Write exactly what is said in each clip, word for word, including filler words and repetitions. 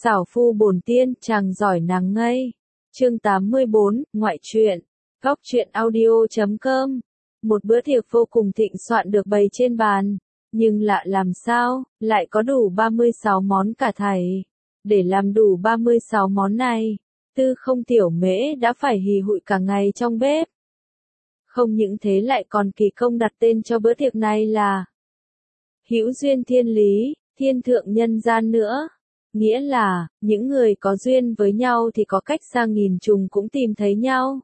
Xảo phu bổn tiên, chàng giỏi nàng ngây. Chương tám mươi bốn, ngoại truyện. Góc truyện audio chấm com. Một bữa tiệc vô cùng thịnh soạn được bày trên bàn. Nhưng lạ làm sao, lại có đủ ba mươi sáu món cả thảy. Để làm đủ ba mươi sáu món này, Tư Không Tiểu Mễ đã phải hì hụi cả ngày trong bếp. Không những thế lại còn kỳ công đặt tên cho bữa tiệc này là Hữu duyên thiên lý, thiên thượng nhân gian nữa. Nghĩa là, những người có duyên với nhau thì có cách xa nghìn trùng cũng tìm thấy nhau.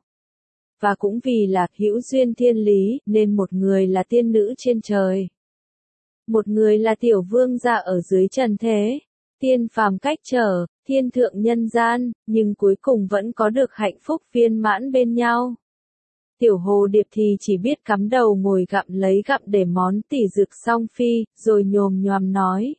Và cũng vì là hữu duyên thiên lý, nên một người là tiên nữ trên trời. Một người là tiểu vương gia ở dưới trần thế. Tiên phàm cách trở, thiên thượng nhân gian, nhưng cuối cùng vẫn có được hạnh phúc viên mãn bên nhau. Tiểu hồ điệp thì chỉ biết cắm đầu ngồi gặm lấy gặm để món tỉ dược song phi, rồi nhồm nhoàm nói.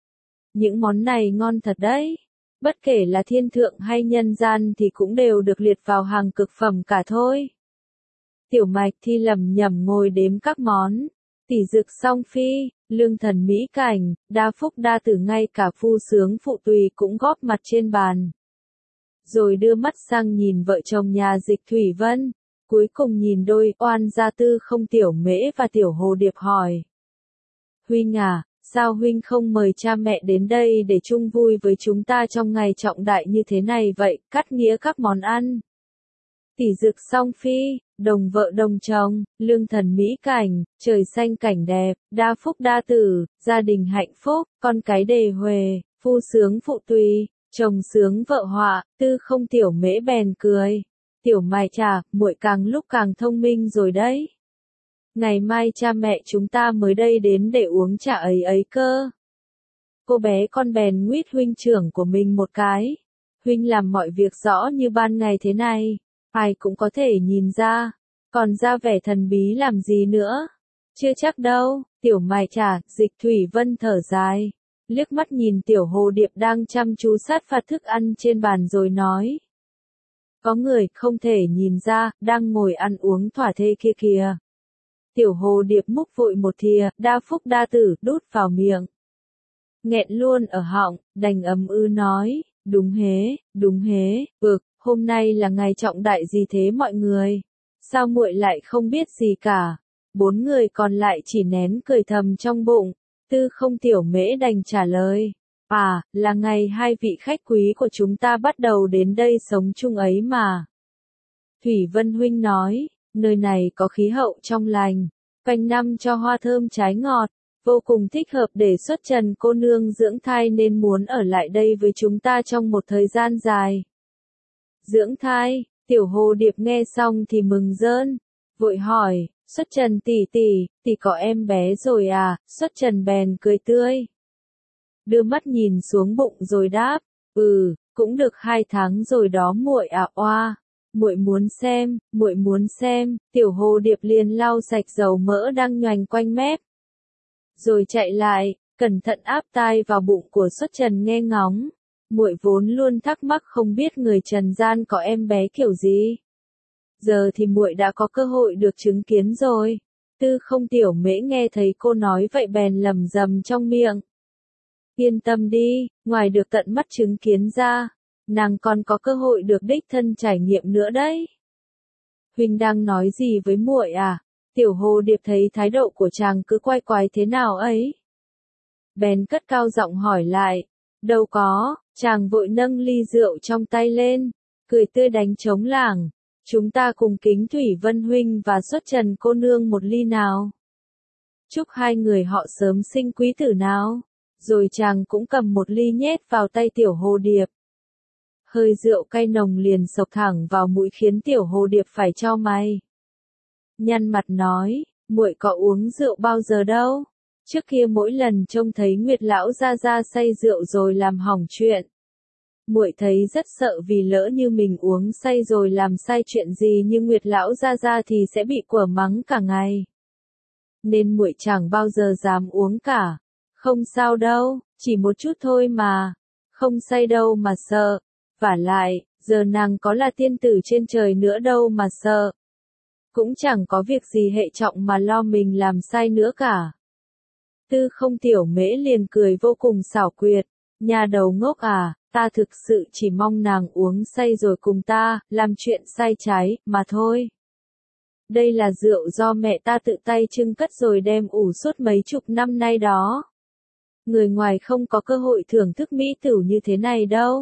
Những món này ngon thật đấy. Bất kể là thiên thượng hay nhân gian thì cũng đều được liệt vào hàng cực phẩm cả thôi. Tiểu mạch thì lẩm nhẩm ngồi đếm các món. Tỉ dược song phi, lương thần mỹ cảnh, đa phúc đa tử, ngay cả phu sướng phụ tùy cũng góp mặt trên bàn. Rồi đưa mắt sang nhìn vợ chồng nhà Dịch Thủy Vân. Cuối cùng nhìn đôi oan gia Tư Không Tiểu Mễ và Tiểu Hồ Điệp hỏi. Huynh à, sao huynh không mời cha mẹ đến đây để chung vui với chúng ta trong ngày trọng đại như thế này vậy, cắt nghĩa các món ăn. Tỉ dược song phi, đồng vợ đồng chồng, lương thần mỹ cảnh, trời xanh cảnh đẹp, đa phúc đa tử, gia đình hạnh phúc, con cái đề huề, phu sướng phụ tùy, chồng sướng vợ họa. Tư Không Tiểu Mễ bèn cười. Tiểu mài trà, muội càng lúc càng thông minh rồi đấy. Ngày mai cha mẹ chúng ta mới đây đến để uống trà ấy ấy cơ. Cô bé con bèn nguýt huynh trưởng của mình một cái. Huynh làm mọi việc rõ như ban ngày thế này, ai cũng có thể nhìn ra. Còn ra vẻ thần bí làm gì nữa? Chưa chắc đâu. Tiểu mài trà, Dịch Thủy Vân thở dài, liếc mắt nhìn Tiểu Hồ Điệp đang chăm chú sát phạt thức ăn trên bàn rồi nói. Có người không thể nhìn ra, đang ngồi ăn uống thỏa thê kia kìa. Tiểu Hồ Điệp múc vội một thìa, đa phúc đa tử, đút vào miệng. Nghẹn luôn ở họng, đành ầm ư nói, đúng hế, đúng hế, ực, hôm nay là ngày trọng đại gì thế mọi người? Sao muội lại không biết gì cả? Bốn người còn lại chỉ nén cười thầm trong bụng. Tư Không Tiểu Mễ đành trả lời. À, là ngày hai vị khách quý của chúng ta bắt đầu đến đây sống chung ấy mà. Thủy Vân huynh nói, nơi này có khí hậu trong lành, quanh năm cho hoa thơm trái ngọt, vô cùng thích hợp để xuất trần cô nương dưỡng thai nên muốn ở lại đây với chúng ta trong một thời gian dài. Dưỡng thai, Tiểu Hồ Điệp nghe xong thì mừng rơn, vội hỏi, xuất trần tỷ tỷ, tỷ có em bé rồi à? Xuất trần bèn cười tươi. Đưa mắt nhìn xuống bụng rồi đáp, ừ, cũng được hai tháng rồi đó muội à. Oa, muội muốn xem, muội muốn xem. Tiểu Hồ Điệp liền lau sạch dầu mỡ đang nhoành quanh mép, rồi chạy lại, cẩn thận áp tai vào bụng của Xuất Trần nghe ngóng. Muội vốn luôn thắc mắc không biết người trần gian có em bé kiểu gì. Giờ thì muội đã có cơ hội được chứng kiến rồi. Tư Không Tiểu Mễ nghe thấy cô nói vậy bèn lẩm rầm trong miệng. Yên tâm đi, ngoài được tận mắt chứng kiến ra, nàng còn có cơ hội được đích thân trải nghiệm nữa đấy. Huynh đang nói gì với muội à? Tiểu Hồ Điệp thấy thái độ của chàng cứ quay quái thế nào ấy, bèn cất cao giọng hỏi lại. Đâu có, chàng vội nâng ly rượu trong tay lên, cười tươi đánh trống lảng. Chúng ta cùng kính Thủy Vân huynh và Xuất Trần cô nương một ly nào. Chúc hai người họ sớm sinh quý tử nào. Rồi chàng cũng cầm một ly nhét vào tay Tiểu Hồ Điệp. Hơi rượu cay nồng liền sộc thẳng vào mũi khiến Tiểu Hồ Điệp phải chau mày. Nhăn mặt nói, muội có uống rượu bao giờ đâu. Trước kia mỗi lần trông thấy Nguyệt lão gia gia say rượu rồi làm hỏng chuyện, muội thấy rất sợ vì lỡ như mình uống say rồi làm sai chuyện gì như Nguyệt lão gia gia thì sẽ bị quở mắng cả ngày. Nên muội chẳng bao giờ dám uống cả. Không sao đâu, chỉ một chút thôi mà. Không say đâu mà sợ. Vả lại, giờ nàng có là tiên tử trên trời nữa đâu mà sợ. Cũng chẳng có việc gì hệ trọng mà lo mình làm sai nữa cả. Tư Không Tiểu Mễ liền cười vô cùng xảo quyệt. Nhà đầu ngốc à, Ta thực sự chỉ mong nàng uống say rồi cùng ta, làm chuyện sai trái, mà thôi. Đây là rượu do mẹ ta tự tay trưng cất rồi đem ủ suốt mấy chục năm nay đó. Người ngoài không có cơ hội thưởng thức mỹ tửu như thế này đâu.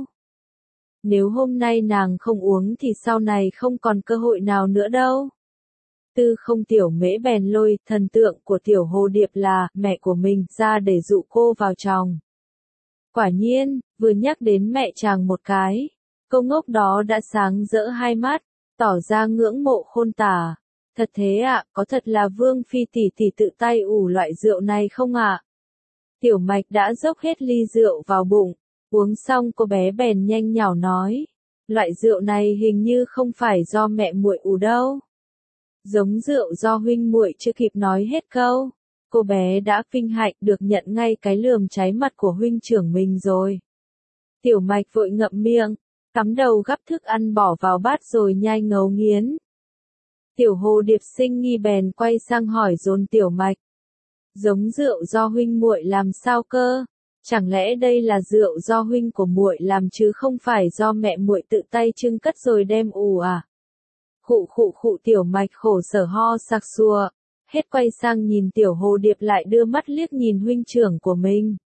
Nếu hôm nay nàng không uống thì sau này không còn cơ hội nào nữa đâu. Tư Không Tiểu Mễ bèn lôi thần tượng của Tiểu Hồ Điệp là mẹ của mình ra để dụ cô vào chồng. Quả nhiên, vừa nhắc đến mẹ chàng một cái, cô ngốc đó đã sáng rỡ hai mắt, tỏ ra ngưỡng mộ khôn tả. Thật thế ạ, à, có thật là Vương Phi tỷ tỷ tự tay ủ loại rượu này không ạ? À? Tiểu Mạch đã dốc hết ly rượu vào bụng, uống xong cô bé bèn nhanh nhảu nói, loại rượu này hình như không phải do mẹ muội ủ đâu. Giống rượu do huynh muội chưa kịp nói hết câu, cô bé đã vinh hạnh được nhận ngay cái lườm cháy mặt của huynh trưởng mình rồi. Tiểu Mạch vội ngậm miệng, cắm đầu gắp thức ăn bỏ vào bát rồi nhai ngấu nghiến. Tiểu Hồ Điệp sinh nghi bèn quay sang hỏi dồn Tiểu Mạch. Giống rượu do huynh muội làm sao cơ? Chẳng lẽ đây là rượu do huynh của muội làm chứ không phải do mẹ muội tự tay trưng cất rồi đem ủ à? Khụ khụ khụ Tiểu Mạch khổ sở ho sặc sùa, hết quay sang nhìn Tiểu Hồ Điệp lại đưa mắt liếc nhìn huynh trưởng của mình.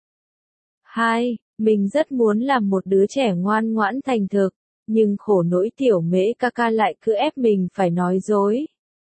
Hai, mình rất muốn làm một đứa trẻ ngoan ngoãn thành thực, nhưng khổ nỗi Tiểu Mễ ca ca lại cứ ép mình phải nói dối.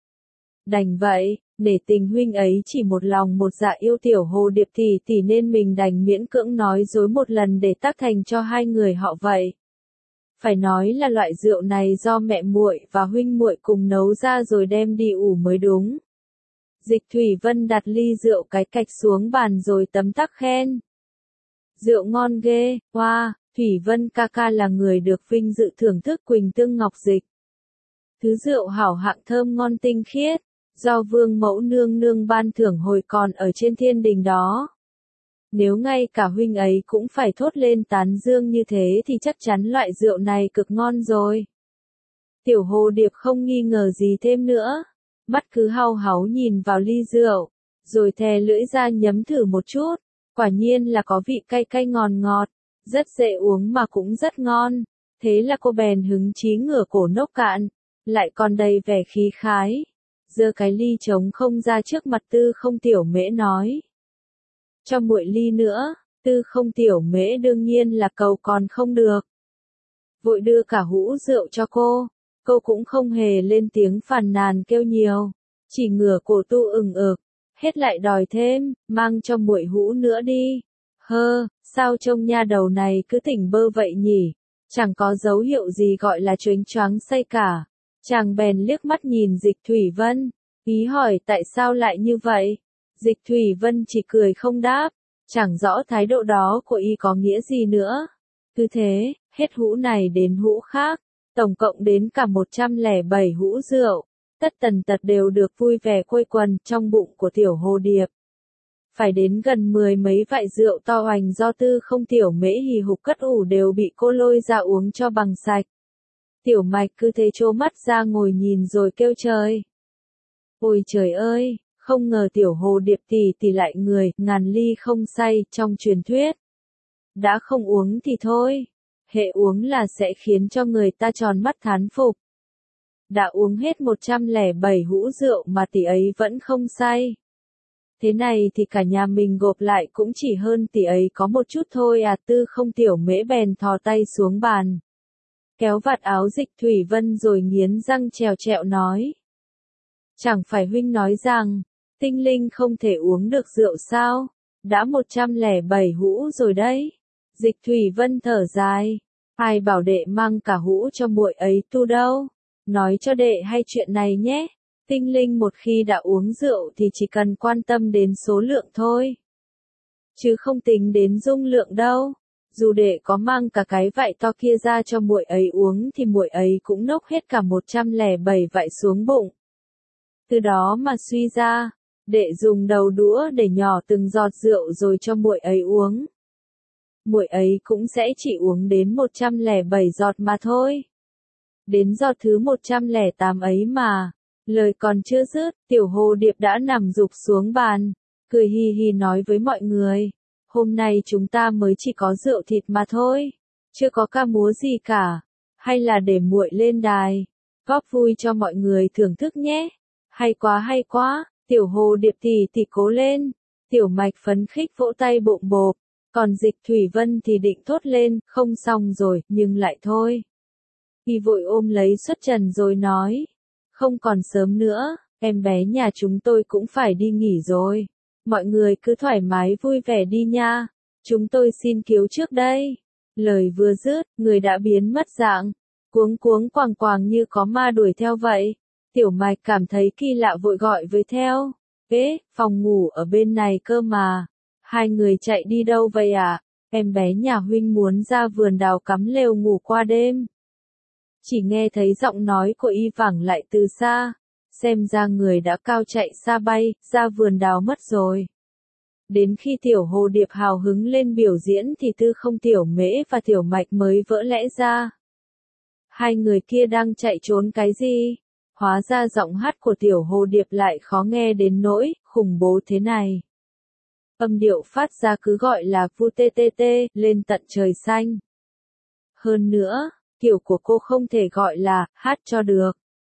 Đành vậy, để tình huynh ấy chỉ một lòng một dạ yêu Tiểu Hồ Điệp tỷ tỷ nên mình đành miễn cưỡng nói dối một lần để tác thành cho hai người họ vậy. Phải nói là loại rượu này do mẹ muội và huynh muội cùng nấu ra rồi đem đi ủ mới đúng. Dịch Thủy Vân đặt ly rượu cái cạch xuống bàn rồi tấm tắc khen. Rượu ngon ghê, hoa, wow, Thủy Vân ca ca là người được vinh dự thưởng thức Quỳnh Tương Ngọc Dịch. Thứ rượu hảo hạng thơm ngon tinh khiết, do Vương Mẫu Nương Nương ban thưởng hồi còn ở trên thiên đình đó. Nếu ngay cả huynh ấy cũng phải thốt lên tán dương như thế thì chắc chắn loại rượu này cực ngon rồi. Tiểu Hồ Điệp không nghi ngờ gì thêm nữa, mắt cứ hau háu nhìn vào ly rượu, rồi thè lưỡi ra nhấm thử một chút, quả nhiên là có vị cay cay ngọt ngọt, rất dễ uống mà cũng rất ngon. Thế là cô bèn hứng chí ngửa cổ nốc cạn, lại còn đầy vẻ khí khái, giơ cái ly trống không ra trước mặt Tư Không Tiểu Mễ nói. Cho muội ly nữa. Tư Không Tiểu Mễ đương nhiên là cầu còn không được. Vội đưa cả hũ rượu cho cô, cô cũng không hề lên tiếng phàn nàn kêu nhiều, chỉ ngửa cổ tu ừng ực, hết lại đòi thêm, mang cho muội hũ nữa đi. Hơ, sao trông nha đầu này cứ tỉnh bơ vậy nhỉ, chẳng có dấu hiệu gì gọi là choáng choáng say cả. Chàng bèn liếc mắt nhìn Dịch Thủy Vân, ý hỏi tại sao lại như vậy. Dịch Thủy Vân chỉ cười không đáp, chẳng rõ thái độ đó của y có nghĩa gì nữa. Cứ thế, hết hũ này đến hũ khác, tổng cộng đến cả một trăm lẻ bảy hũ rượu, tất tần tật đều được vui vẻ quây quần trong bụng của Tiểu Hồ Điệp. Phải đến gần mười mấy vại rượu to hoành do Tư Không Tiểu Mễ hì hục cất ủ đều bị cô lôi ra uống cho bằng sạch. Tiểu Mạch cứ thế trố mắt ra ngồi nhìn rồi kêu trời. Ôi trời ơi, không ngờ Tiểu Hồ Điệp tỷ tỷ lại người ngàn ly không say trong truyền thuyết. Đã không uống thì thôi, hệ uống là sẽ khiến cho người ta tròn mắt thán phục. Đã uống hết một trăm lẻ bảy hũ rượu mà tỷ ấy vẫn không say. Thế này thì cả nhà mình gộp lại cũng chỉ hơn tỷ ấy có một chút thôi à. Tư Không Tiểu Mễ bèn thò tay xuống bàn, kéo vạt áo Dịch Thủy Vân rồi nghiến răng trèo trẹo nói. Chẳng phải huynh nói rằng, tinh linh không thể uống được rượu sao? Đã một trăm lẻ bảy hũ rồi đấy. Dịch Thủy Vân thở dài. Ai bảo đệ mang cả hũ cho muội ấy tu đâu. Nói cho đệ hay chuyện này nhé. Tinh linh một khi đã uống rượu thì chỉ cần quan tâm đến số lượng thôi, chứ không tính đến dung lượng đâu. Dù đệ có mang cả cái vại to kia ra cho muội ấy uống thì muội ấy cũng nốc hết cả một trăm lẻ bảy vại xuống bụng. Từ đó mà suy ra, đệ dùng đầu đũa để nhỏ từng giọt rượu rồi cho muội ấy uống. Muội ấy cũng sẽ chỉ uống đến một trăm lẻ bảy giọt mà thôi. Đến giọt thứ một trăm lẻ tám ấy mà, lời còn chưa dứt, Tiểu Hồ Điệp đã nằm gục xuống bàn, cười hi hi nói với mọi người. Hôm nay chúng ta mới chỉ có rượu thịt mà thôi. chưa có ca múa gì cả, hay là để muội lên đài, góp vui cho mọi người thưởng thức nhé. Hay quá hay quá, Tiểu Hồ Điệp tỷ tỷ cố lên. Tiểu Mạch phấn khích vỗ tay bộm bộp, còn Dịch Thủy Vân thì định thốt lên, không xong rồi, nhưng lại thôi. Y vội ôm lấy Xuất Trần rồi nói, không còn sớm nữa, em bé nhà chúng tôi cũng phải đi nghỉ rồi. Mọi người cứ thoải mái vui vẻ đi nha, chúng tôi xin cứu trước đây. Lời vừa dứt, người đã biến mất dạng, cuống cuống quàng quàng như có ma đuổi theo vậy. Tiểu Mạch cảm thấy kỳ lạ vội gọi với theo. Ế, phòng ngủ ở bên này cơ mà. Hai người chạy đi đâu vậy à? Em bé nhà huynh muốn ra vườn đào cắm lều ngủ qua đêm. Chỉ nghe thấy giọng nói của y vẳng lại từ xa. Xem ra người đã cao chạy xa bay, ra vườn đào mất rồi. Đến khi Tiểu Hồ Điệp hào hứng lên biểu diễn thì Tư Không, Tiểu Mễ và Tiểu Mạch mới vỡ lẽ ra. Hai người kia đang chạy trốn cái gì? Hóa ra giọng hát của Tiểu Hồ Điệp lại khó nghe đến nỗi khủng bố thế này. Âm điệu phát ra cứ gọi là vu tê tê tê, lên tận trời xanh. Hơn nữa, kiểu của cô không thể gọi là hát cho được,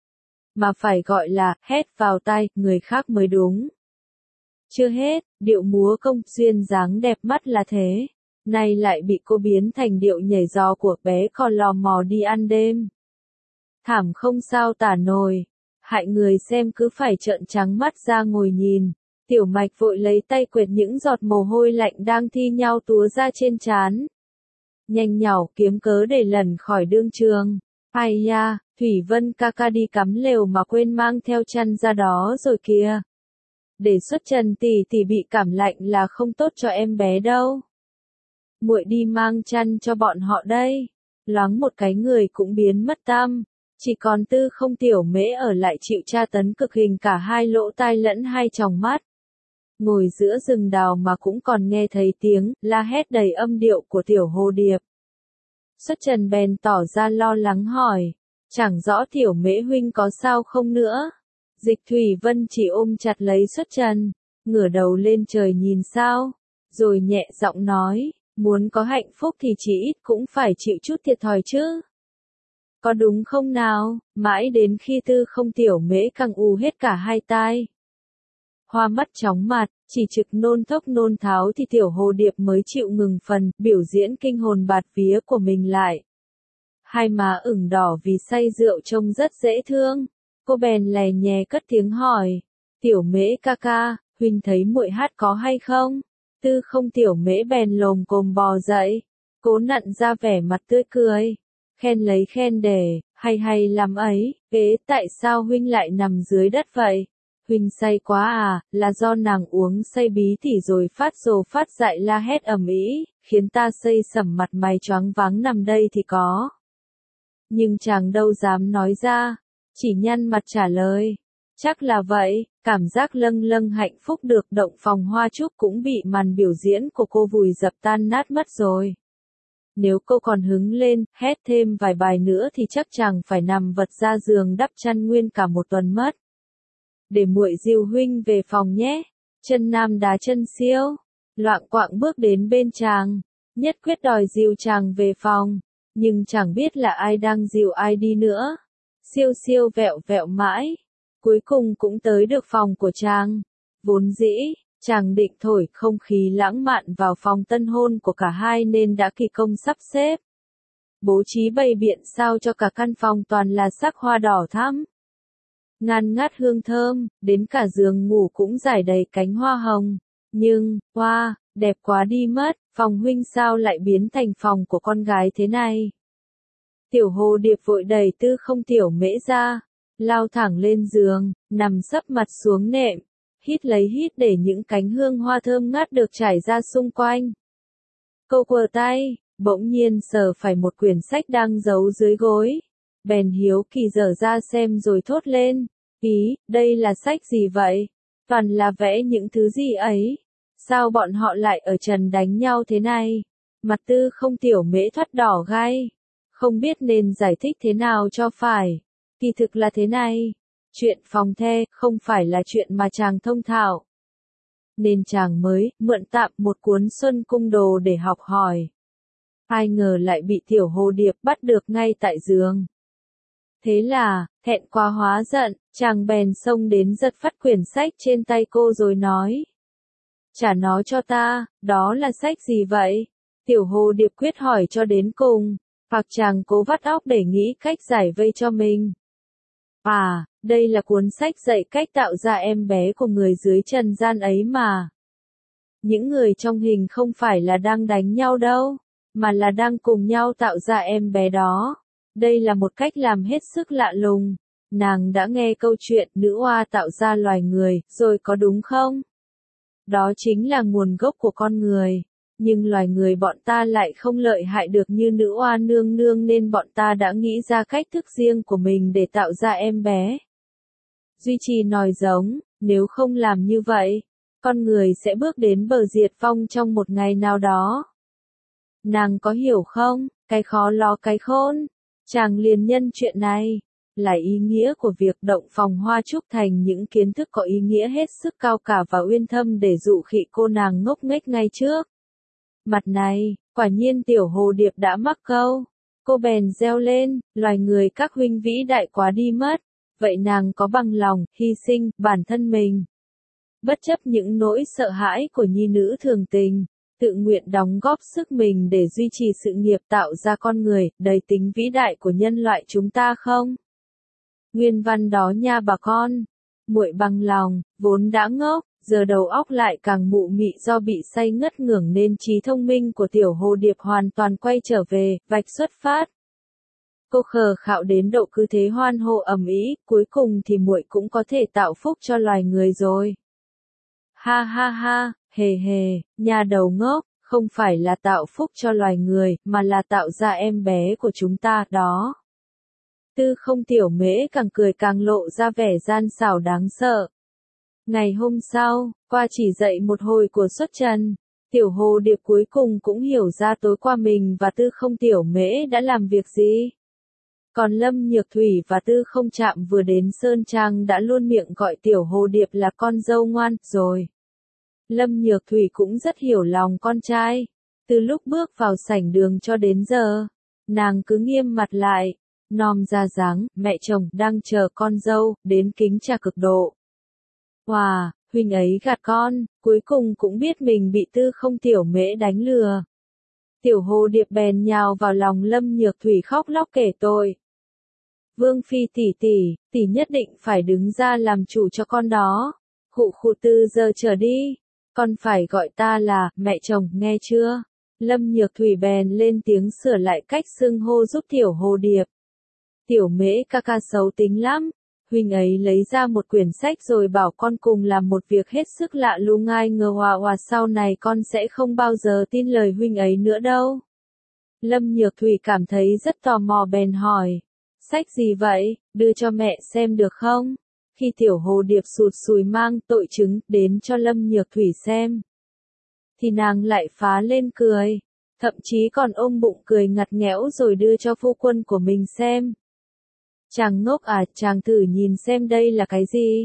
mà phải gọi là hét vào tai người khác mới đúng. Chưa hết, điệu múa công duyên dáng đẹp mắt là thế, nay lại bị cô biến thành điệu nhảy giò của bé con lò mò đi ăn đêm. Thảm không sao tả nổi, hại người xem cứ phải trợn trắng mắt ra ngồi nhìn. Tiểu Mạch vội lấy tay quệt những giọt mồ hôi lạnh đang thi nhau túa ra trên trán. Nhanh nhảu kiếm cớ để lẩn khỏi đương trường. Ai da, Thủy Vân ca ca đi cắm lều mà quên mang theo chăn ra đó rồi kìa. Để Xuất Trần tỷ tỷ bị cảm lạnh là không tốt cho em bé đâu. Muội đi mang chăn cho bọn họ đây. Loáng một cái người cũng biến mất tăm. Chỉ còn Tư Không, Tiểu Mễ ở lại chịu tra tấn cực hình cả hai lỗ tai lẫn hai tròng mắt. Ngồi giữa rừng đào mà cũng còn nghe thấy tiếng la hét đầy âm điệu của Tiểu Hồ Điệp. Xuất Trần bèn tỏ ra lo lắng hỏi, chẳng rõ Tiểu Mễ huynh có sao không nữa. Dịch Thủy Vân chỉ ôm chặt lấy Xuất Trần, ngửa đầu lên trời nhìn sao, rồi nhẹ giọng nói, muốn có hạnh phúc thì chỉ ít cũng phải chịu chút thiệt thòi chứ. Có đúng không nào? Mãi đến khi Tư Không, Tiểu Mễ càng ù hết cả hai tai, hoa mắt chóng mặt, chỉ trực nôn thốc nôn tháo thì Tiểu Hồ Điệp mới chịu ngừng phần biểu diễn kinh hồn bạt vía của mình lại. Hai má ửng đỏ vì say rượu trông rất dễ thương. Cô bèn lè nhè cất tiếng hỏi, Tiểu Mễ ca ca, huynh thấy muội hát có hay không? Tư Không, Tiểu Mễ bèn lồm cồm bò dậy, cố nặn ra vẻ mặt tươi cười, khen lấy khen để, hay hay lắm ấy. Ế, tại sao huynh lại nằm dưới đất vậy? Huynh say quá à, là do nàng uống say bí tỉ rồi phát rồ phát dại la hét ầm ĩ, khiến ta xây sẩm mặt mày choáng váng nằm đây thì có. Nhưng chàng đâu dám nói ra, chỉ nhăn mặt trả lời. Chắc là vậy, cảm giác lâng lâng hạnh phúc được động phòng hoa trúc cũng bị màn biểu diễn của cô vùi dập tan nát mất rồi. Nếu cô còn hứng lên, hét thêm vài bài nữa thì chắc chàng phải nằm vật ra giường đắp chăn nguyên cả một tuần mất. Để muội dìu huynh về phòng nhé. Chân nam đá chân siêu, loạng quạng bước đến bên chàng, nhất quyết đòi dìu chàng về phòng, nhưng chẳng biết là ai đang dìu ai đi nữa. Siêu siêu vẹo vẹo mãi, cuối cùng cũng tới được phòng của chàng. Vốn dĩ, chàng định thổi không khí lãng mạn vào phòng tân hôn của cả hai nên đã kỳ công sắp xếp, bố trí bày biện sao cho cả căn phòng toàn là sắc hoa đỏ thắm, ngàn ngát hương thơm, đến cả giường ngủ cũng rải đầy cánh hoa hồng. Nhưng, hoa, wow, đẹp quá đi mất, phòng huynh sao lại biến thành phòng của con gái thế này? Tiểu Hồ Điệp vội đẩy Tư Không, Tiểu Mễ ra, lao thẳng lên giường, nằm sấp mặt xuống nệm, hít lấy hít để những cánh hương hoa thơm ngát được trải ra xung quanh. Cô quờ tay, bỗng nhiên sờ phải một quyển sách đang giấu dưới gối. Bèn hiếu kỳ dở ra xem rồi thốt lên, ý, đây là sách gì vậy? Toàn là vẽ những thứ gì ấy? Sao bọn họ lại ở trần đánh nhau thế này? Mặt Tư Không, Tiểu Mễ thoắt đỏ gai, không biết nên giải thích thế nào cho phải. Kỳ thực là thế này, chuyện phòng the không phải là chuyện mà chàng thông thạo, nên chàng mới mượn tạm một cuốn Xuân Cung Đồ để học hỏi. Ai ngờ lại bị tiểu hồ điệp bắt được ngay tại giường. Thế là, thẹn quá hóa giận, chàng bèn xông đến giật phát quyển sách trên tay cô rồi nói. Trả nó cho ta, đó là sách gì vậy? Tiểu hồ điệp quyết hỏi cho đến cùng, hoặc chàng cố vắt óc để nghĩ cách giải vây cho mình. À, đây là cuốn sách dạy cách tạo ra em bé của người dưới trần gian ấy mà. Những người trong hình không phải là đang đánh nhau đâu, mà là đang cùng nhau tạo ra em bé đó. Đây là một cách làm hết sức lạ lùng. Nàng đã nghe câu chuyện nữ oa tạo ra loài người, rồi có đúng không? Đó chính là nguồn gốc của con người. Nhưng loài người bọn ta lại không lợi hại được như nữ oa nương nương nên bọn ta đã nghĩ ra cách thức riêng của mình để tạo ra em bé. Duy trì nói giống, nếu không làm như vậy, con người sẽ bước đến bờ diệt vong trong một ngày nào đó. Nàng có hiểu không, cái khó lo cái khôn, chàng liền nhân chuyện này, là ý nghĩa của việc động phòng hoa trúc thành những kiến thức có ý nghĩa hết sức cao cả và uyên thâm để dụ khị cô nàng ngốc nghếch ngay trước. Mặt này, quả nhiên tiểu hồ điệp đã mắc câu. Cô bèn reo lên, loài người các huynh vĩ đại quá đi mất. Vậy nàng có bằng lòng, hy sinh, bản thân mình. Bất chấp những nỗi sợ hãi của nhi nữ thường tình, tự nguyện đóng góp sức mình để duy trì sự nghiệp tạo ra con người, đầy tính vĩ đại của nhân loại chúng ta không? Nguyên văn đó nha bà con. Muội bằng lòng, vốn đã ngốc, giờ đầu óc lại càng mụ mị do bị say ngất ngưởng nên trí thông minh của tiểu hồ điệp hoàn toàn quay trở về, vạch xuất phát. Cô khờ khạo đến độ cứ thế hoan hô ầm ĩ, cuối cùng thì muội cũng có thể tạo phúc cho loài người rồi. Ha ha ha, hề hề, nhà đầu ngốc, không phải là tạo phúc cho loài người, mà là tạo ra em bé của chúng ta, đó. Tư không tiểu mễ càng cười càng lộ ra vẻ gian xảo đáng sợ. Ngày hôm sau, qua chỉ dạy một hồi của xuất trần, tiểu hồ điệp cuối cùng cũng hiểu ra tối qua mình và tư không tiểu mễ đã làm việc gì. Còn Lâm Nhược Thủy và Tư Không Trạm vừa đến Sơn Trang đã luôn miệng gọi tiểu hồ điệp là con dâu ngoan, rồi. Lâm Nhược Thủy cũng rất hiểu lòng con trai. Từ lúc bước vào sảnh đường cho đến giờ, nàng cứ nghiêm mặt lại, nom ra dáng, mẹ chồng đang chờ con dâu, đến kính trà cực độ. Wow, huynh ấy gạt con, cuối cùng cũng biết mình bị Tư Không tiểu mễ đánh lừa. Tiểu hồ điệp bèn nhào vào lòng Lâm Nhược Thủy khóc lóc kể tội. Vương phi tỷ tỷ, tỷ nhất định phải đứng ra làm chủ cho con đó. Khụ khụ từ giờ trở đi, con phải gọi ta là mẹ chồng, nghe chưa? Lâm Nhược Thủy bèn lên tiếng sửa lại cách xưng hô giúp tiểu hồ điệp. Tiểu mễ ca ca xấu tính lắm. Huynh ấy lấy ra một quyển sách rồi bảo con cùng làm một việc hết sức lạ lùng, ai ngờ hòa hòa sau này con sẽ không bao giờ tin lời huynh ấy nữa đâu. Lâm Nhược Thủy cảm thấy rất tò mò bèn hỏi. Sách gì vậy, đưa cho mẹ xem được không? Khi tiểu hồ điệp sụt sùi mang tội chứng đến cho Lâm Nhược Thủy xem, thì nàng lại phá lên cười, thậm chí còn ôm bụng cười ngặt nghẽo rồi đưa cho phu quân của mình xem. Chàng ngốc à, chàng thử nhìn xem đây là cái gì?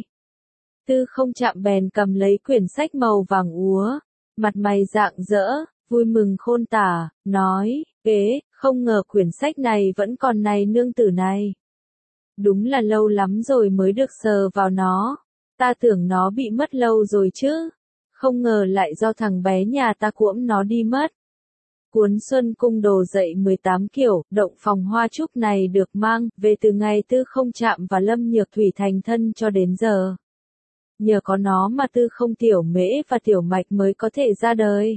Tư Không Trạm bèn cầm lấy quyển sách màu vàng úa, mặt mày rạng rỡ, vui mừng khôn tả, nói, ế, không ngờ quyển sách này vẫn còn này nương tử này. Đúng là lâu lắm rồi mới được sờ vào nó, ta tưởng nó bị mất lâu rồi chứ, không ngờ lại do thằng bé nhà ta cuỗm nó đi mất. Cuốn Xuân Cung Đồ dạy mười tám kiểu, động phòng hoa trúc này được mang về từ ngày Tư Không Trạm và Lâm Nhược Thủy thành thân cho đến giờ. Nhờ có nó mà Tư Không tiểu mễ và tiểu mạch mới có thể ra đời.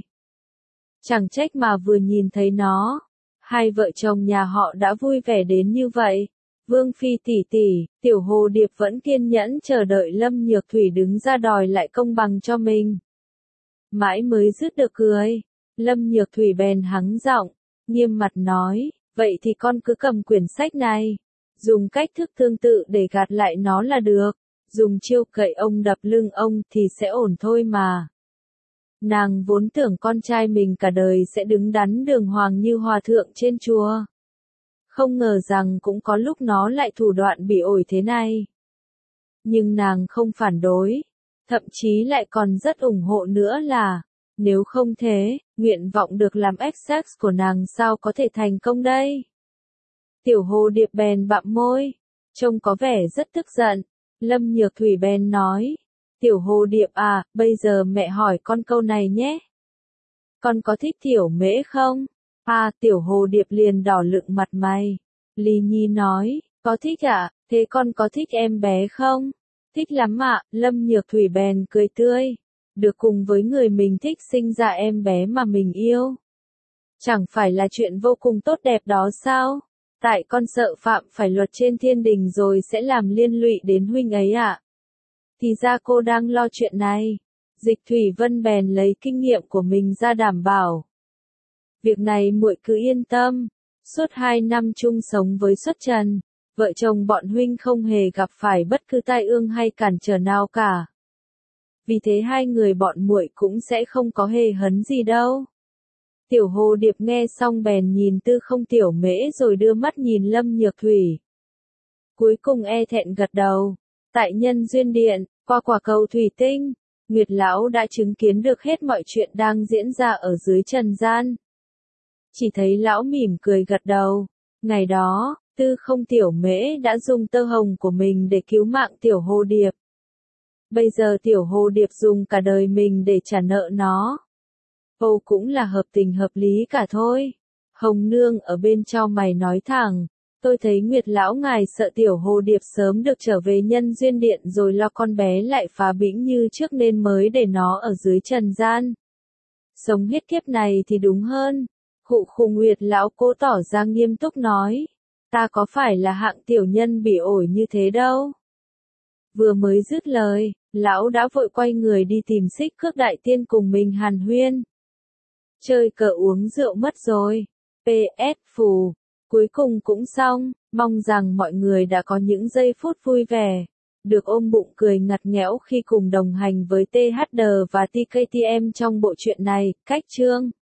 Chẳng trách mà vừa nhìn thấy nó, hai vợ chồng nhà họ đã vui vẻ đến như vậy. Vương phi tỷ tỷ, tiểu hồ điệp vẫn kiên nhẫn chờ đợi Lâm Nhược Thủy đứng ra đòi lại công bằng cho mình. Mãi mới dứt được cười, Lâm Nhược Thủy bèn hắng giọng, nghiêm mặt nói, vậy thì con cứ cầm quyển sách này, dùng cách thức tương tự để gạt lại nó là được, dùng chiêu cậy ông đập lưng ông thì sẽ ổn thôi mà. Nàng vốn tưởng con trai mình cả đời sẽ đứng đắn đường hoàng như hòa thượng trên chùa. Không ngờ rằng cũng có lúc nó lại thủ đoạn bị ổi thế này. Nhưng nàng không phản đối, thậm chí lại còn rất ủng hộ nữa là, Nếu không thế, nguyện vọng được làm Essex của nàng sao có thể thành công đây? Tiểu Hồ Điệp bèn bặm môi, trông có vẻ rất tức giận. Lâm Nhược Thủy bèn nói, Tiểu Hồ Điệp à, bây giờ mẹ hỏi con câu này nhé. Con có thích Tiểu Mễ không? À, Tiểu Hồ Điệp liền đỏ lựng mặt mày. Lý Nhi nói, có thích ạ, à? Thế con có thích em bé không? Thích lắm ạ, à. Lâm Nhược Thủy bèn cười tươi. Được cùng với người mình thích sinh ra em bé mà mình yêu. Chẳng phải là chuyện vô cùng tốt đẹp đó sao? Tại con sợ phạm phải luật trên thiên đình rồi sẽ làm liên lụy đến huynh ấy ạ. À? Thì ra cô đang lo chuyện này. Dịch Thủy Vân bèn lấy kinh nghiệm của mình ra đảm bảo. Việc này muội cứ yên tâm. Suốt hai năm chung sống với Xuất Trần, vợ chồng bọn huynh không hề gặp phải bất cứ tai ương hay cản trở nào cả. Vì thế hai người bọn muội cũng sẽ không có hề hấn gì đâu. Tiểu Hồ Điệp nghe xong bèn nhìn Tư Không Tiểu Mễ rồi đưa mắt nhìn Lâm Nhược Thủy. Cuối cùng e thẹn gật đầu. Tại Nhân Duyên Điện, qua quả cầu thủy tinh, Nguyệt Lão đã chứng kiến được hết mọi chuyện đang diễn ra ở dưới trần gian. Chỉ thấy lão mỉm cười gật đầu. Ngày đó, Tư Không Tiểu Mễ đã dùng tơ hồng của mình để cứu mạng Tiểu Hồ Điệp. Bây giờ Tiểu Hồ Điệp dùng cả đời mình để trả nợ nó. Ồ, cũng là hợp tình hợp lý cả thôi. Hồng Nương ở bên trong mày nói thẳng, tôi thấy Nguyệt Lão ngài sợ Tiểu Hồ Điệp sớm được trở về Nhân Duyên Điện rồi lo con bé lại phá bĩnh như trước nên mới để nó ở dưới trần gian. Sống hết kiếp này thì đúng hơn. Khụ khụ, Nguyệt Lão cố tỏ ra nghiêm túc nói, ta có phải là hạng tiểu nhân bị ổi như thế đâu. Vừa mới dứt lời, lão đã vội quay người đi tìm Xích Cước Đại Tiên cùng mình hàn huyên. Chơi cờ uống rượu mất rồi. pê ét phù. Cuối cùng cũng xong, mong rằng mọi người đã có những giây phút vui vẻ. Được ôm bụng cười ngặt nghẽo khi cùng đồng hành với tê hát đê và tê ca tê em trong bộ truyện này. Cách chương